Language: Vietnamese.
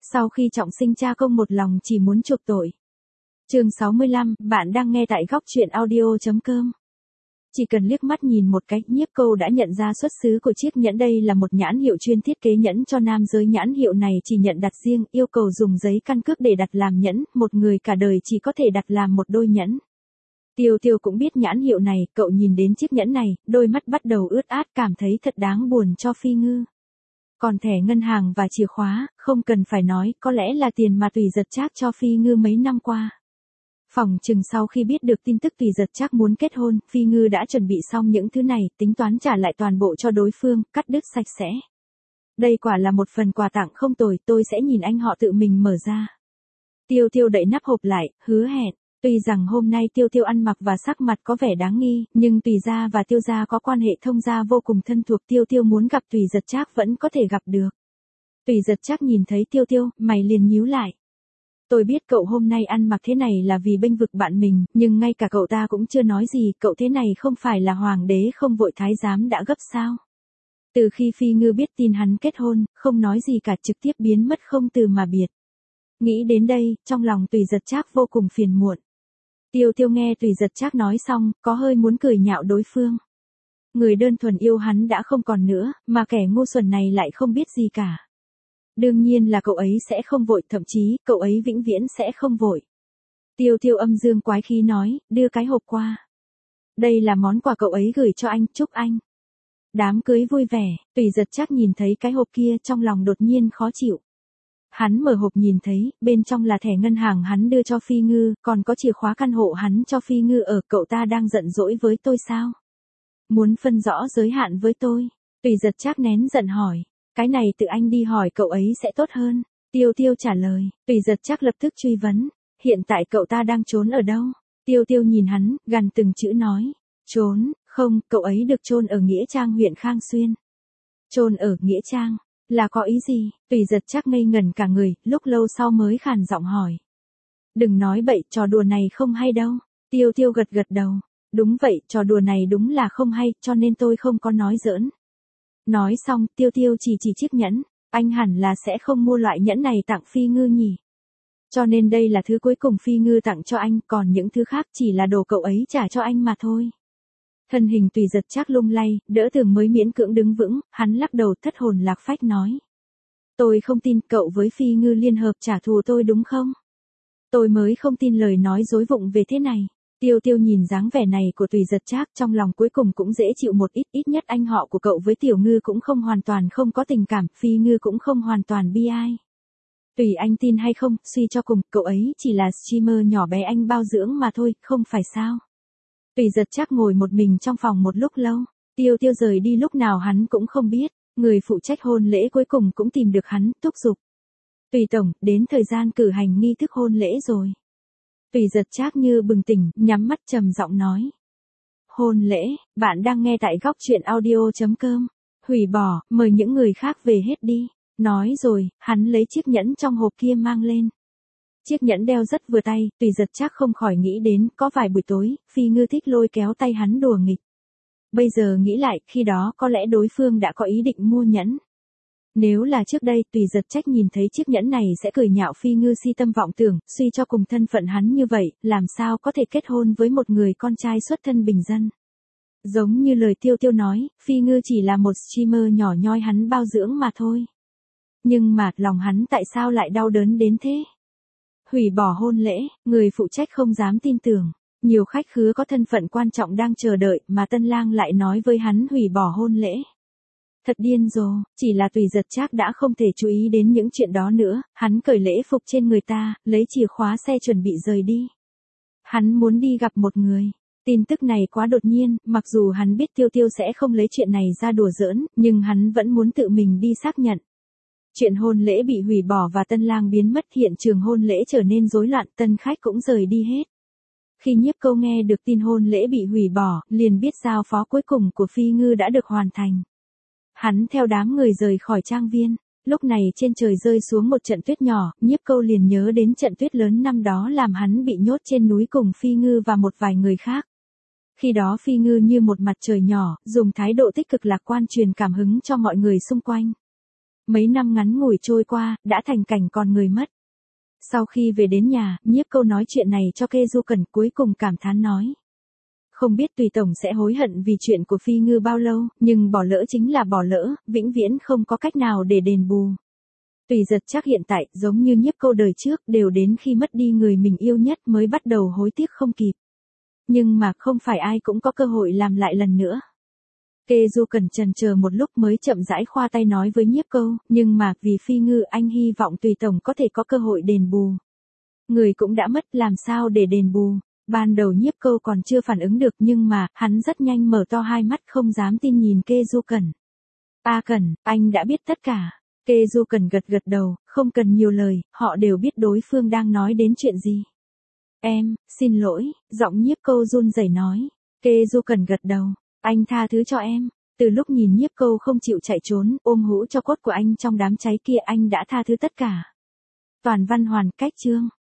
Sau khi trọng sinh cha công một lòng chỉ muốn chuộc tội. Chương 65, bạn đang nghe tại góc truyện audio.com. Chỉ cần liếc mắt nhìn một cái, Nhiếp Câu đã nhận ra xuất xứ của chiếc nhẫn. Đây là một nhãn hiệu chuyên thiết kế nhẫn cho nam giới. Nhãn hiệu này chỉ nhận đặt riêng, yêu cầu dùng giấy căn cước để đặt làm nhẫn, một người cả đời chỉ có thể đặt làm một đôi nhẫn. Tiêu Tiêu cũng biết nhãn hiệu này, cậu nhìn đến chiếc nhẫn này, đôi mắt bắt đầu ướt át, cảm thấy thật đáng buồn cho Phi Ngư. Còn thẻ ngân hàng và chìa khóa, không cần phải nói, có lẽ là tiền mà Tùy Giật Trác cho Phi Ngư mấy năm qua. Phỏng chừng sau khi biết được tin tức Tùy Giật Trác muốn kết hôn, Phi Ngư đã chuẩn bị xong những thứ này, tính toán trả lại toàn bộ cho đối phương, cắt đứt sạch sẽ. Đây quả là một phần quà tặng không tồi, tôi sẽ nhìn anh họ tự mình mở ra. Tiêu Tiêu đậy nắp hộp lại, hứa hẹn. Tuy rằng hôm nay Tiêu Tiêu ăn mặc và sắc mặt có vẻ đáng nghi, nhưng Tùy gia và Tiêu gia có quan hệ thông gia vô cùng thân thuộc. Tiêu Tiêu muốn gặp Tùy Giật Trác vẫn có thể gặp được. Tùy Giật Trác nhìn thấy Tiêu Tiêu, mày liền nhíu lại. Tôi biết cậu hôm nay ăn mặc thế này là vì bênh vực bạn mình, nhưng ngay cả cậu ta cũng chưa nói gì. Cậu thế này không phải là hoàng đế không vội thái giám đã gấp sao? Từ khi Phi Ngư biết tin hắn kết hôn, không nói gì cả, trực tiếp biến mất không từ mà biệt. Nghĩ đến đây, trong lòng Tùy Giật Trác vô cùng phiền muộn. Tiêu Tiêu nghe Tùy Giật Trác nói xong, có hơi muốn cười nhạo đối phương. Người đơn thuần yêu hắn đã không còn nữa, mà kẻ ngu xuẩn này lại không biết gì cả. Đương nhiên là cậu ấy sẽ không vội, thậm chí, cậu ấy vĩnh viễn sẽ không vội. Tiêu Tiêu âm dương quái khí nói, đưa cái hộp qua. Đây là món quà cậu ấy gửi cho anh, chúc anh đám cưới vui vẻ. Tùy Giật Trác nhìn thấy cái hộp kia, trong lòng đột nhiên khó chịu. Hắn mở hộp nhìn thấy, bên trong là thẻ ngân hàng hắn đưa cho Phi Ngư, còn có chìa khóa căn hộ hắn cho Phi Ngư ở. Cậu ta đang giận dỗi với tôi sao? Muốn phân rõ giới hạn với tôi? Tùy Giật Trác nén giận hỏi. Cái này tự anh đi hỏi cậu ấy sẽ tốt hơn. Tiêu Tiêu trả lời. Tùy Giật Trác lập tức truy vấn. Hiện tại cậu ta đang trốn ở đâu? Tiêu Tiêu nhìn hắn, gằn từng chữ nói. Trốn, không, cậu ấy được chôn ở Nghĩa Trang huyện Khang Xuyên. Chôn ở Nghĩa Trang? Là có ý gì? Tùy Giật Trác ngây ngẩn cả người, lúc lâu sau mới khàn giọng hỏi. Đừng nói bậy, trò đùa này không hay đâu. Tiêu Tiêu gật gật đầu. Đúng vậy, trò đùa này đúng là không hay, cho nên tôi không có nói giỡn. Nói xong, Tiêu Tiêu chỉ chiếc nhẫn. Anh hẳn là sẽ không mua loại nhẫn này tặng Phi Ngư nhỉ? Cho nên đây là thứ cuối cùng Phi Ngư tặng cho anh, còn những thứ khác chỉ là đồ cậu ấy trả cho anh mà thôi. Thân hình Tùy Giật Trác lung lay, đỡ tường mới miễn cưỡng đứng vững, hắn lắc đầu thất hồn lạc phách nói. Tôi không tin cậu với Phi Ngư liên hợp trả thù tôi đúng không? Tôi mới không tin lời nói dối vụng về thế này. Tiêu Tiêu nhìn dáng vẻ này của Tùy Giật Trác, trong lòng cuối cùng cũng dễ chịu một ít. Ít nhất anh họ của cậu với Tiểu Ngư cũng không hoàn toàn không có tình cảm, Phi Ngư cũng không hoàn toàn bi ai. Tùy anh tin hay không, suy cho cùng, cậu ấy chỉ là streamer nhỏ bé anh bao dưỡng mà thôi, không phải sao? Tùy Giật Trác ngồi một mình trong phòng một lúc lâu. Tiêu Tiêu rời đi lúc nào hắn cũng không biết. Người phụ trách hôn lễ cuối cùng cũng tìm được hắn, thúc giục. Tùy tổng, đến thời gian cử hành nghi thức hôn lễ rồi. Tùy Giật Trác như bừng tỉnh, nhắm mắt trầm giọng nói. Hôn lễ, bạn đang nghe tại góc truyện audio.com. Hủy bỏ, mời những người khác về hết đi. Nói rồi, hắn lấy chiếc nhẫn trong hộp kia mang lên. Chiếc nhẫn đeo rất vừa tay, Tùy Giật Trác không khỏi nghĩ đến, có vài buổi tối, Phi Ngư thích lôi kéo tay hắn đùa nghịch. Bây giờ nghĩ lại, khi đó có lẽ đối phương đã có ý định mua nhẫn. Nếu là trước đây, Tùy Giật Trác nhìn thấy chiếc nhẫn này sẽ cười nhạo Phi Ngư si tâm vọng tưởng, suy cho cùng thân phận hắn như vậy, làm sao có thể kết hôn với một người con trai xuất thân bình dân. Giống như lời Tiêu Tiêu nói, Phi Ngư chỉ là một streamer nhỏ nhoi hắn bao dưỡng mà thôi. Nhưng mà, lòng hắn tại sao lại đau đớn đến thế? Hủy bỏ hôn lễ, người phụ trách không dám tin tưởng. Nhiều khách khứa có thân phận quan trọng đang chờ đợi, mà tân lang lại nói với hắn hủy bỏ hôn lễ. Thật điên rồ, chỉ là Tùy Giật Trác đã không thể chú ý đến những chuyện đó nữa, hắn cởi lễ phục trên người ta, lấy chìa khóa xe chuẩn bị rời đi. Hắn muốn đi gặp một người. Tin tức này quá đột nhiên, mặc dù hắn biết Tiêu Tiêu sẽ không lấy chuyện này ra đùa giỡn, nhưng hắn vẫn muốn tự mình đi xác nhận. Chuyện hôn lễ bị hủy bỏ và tân lang biến mất, hiện trường hôn lễ trở nên rối loạn, tân khách cũng rời đi hết. Khi Nhiếp Câu nghe được tin hôn lễ bị hủy bỏ, liền biết giao phó cuối cùng của Phi Ngư đã được hoàn thành. Hắn theo đám người rời khỏi trang viên. Lúc này trên trời rơi xuống một trận tuyết nhỏ, Nhiếp Câu liền nhớ đến trận tuyết lớn năm đó làm hắn bị nhốt trên núi cùng Phi Ngư và một vài người khác. Khi đó Phi Ngư như một mặt trời nhỏ, dùng thái độ tích cực lạc quan truyền cảm hứng cho mọi người xung quanh. Mấy năm ngắn ngủi trôi qua, đã thành cảnh còn người mất. Sau khi về đến nhà, Nhiếp Câu nói chuyện này cho Kê Du Cẩn, cuối cùng cảm thán nói. Không biết Tùy Tổng sẽ hối hận vì chuyện của Phi Ngư bao lâu, nhưng bỏ lỡ chính là bỏ lỡ, vĩnh viễn không có cách nào để đền bù. Tùy Giật chắc hiện tại, giống như Nhiếp Câu đời trước, đều đến khi mất đi người mình yêu nhất mới bắt đầu hối tiếc không kịp. Nhưng mà không phải ai cũng có cơ hội làm lại lần nữa. Kê Du Cẩn chần chờ một lúc mới chậm rãi khoa tay nói với Nhiếp Câu, nhưng mà vì Phi Ngư anh hy vọng Tùy Tổng có thể có cơ hội đền bù. Người cũng đã mất, làm sao để đền bù. Ban đầu Nhiếp Câu còn chưa phản ứng được, nhưng mà, hắn rất nhanh mở to hai mắt không dám tin nhìn Kê Du Cẩn. Cẩn, anh đã biết tất cả. Kê Du Cẩn gật gật đầu, không cần nhiều lời, họ đều biết đối phương đang nói đến chuyện gì. Em, xin lỗi, giọng Nhiếp Câu run rẩy nói. Kê Du Cẩn gật đầu, anh tha thứ cho em. Từ lúc nhìn Nhiếp Câu không chịu chạy trốn, ôm hũ cho cốt của anh trong đám cháy kia, anh đã tha thứ tất cả. Toàn văn hoàn, cách chương.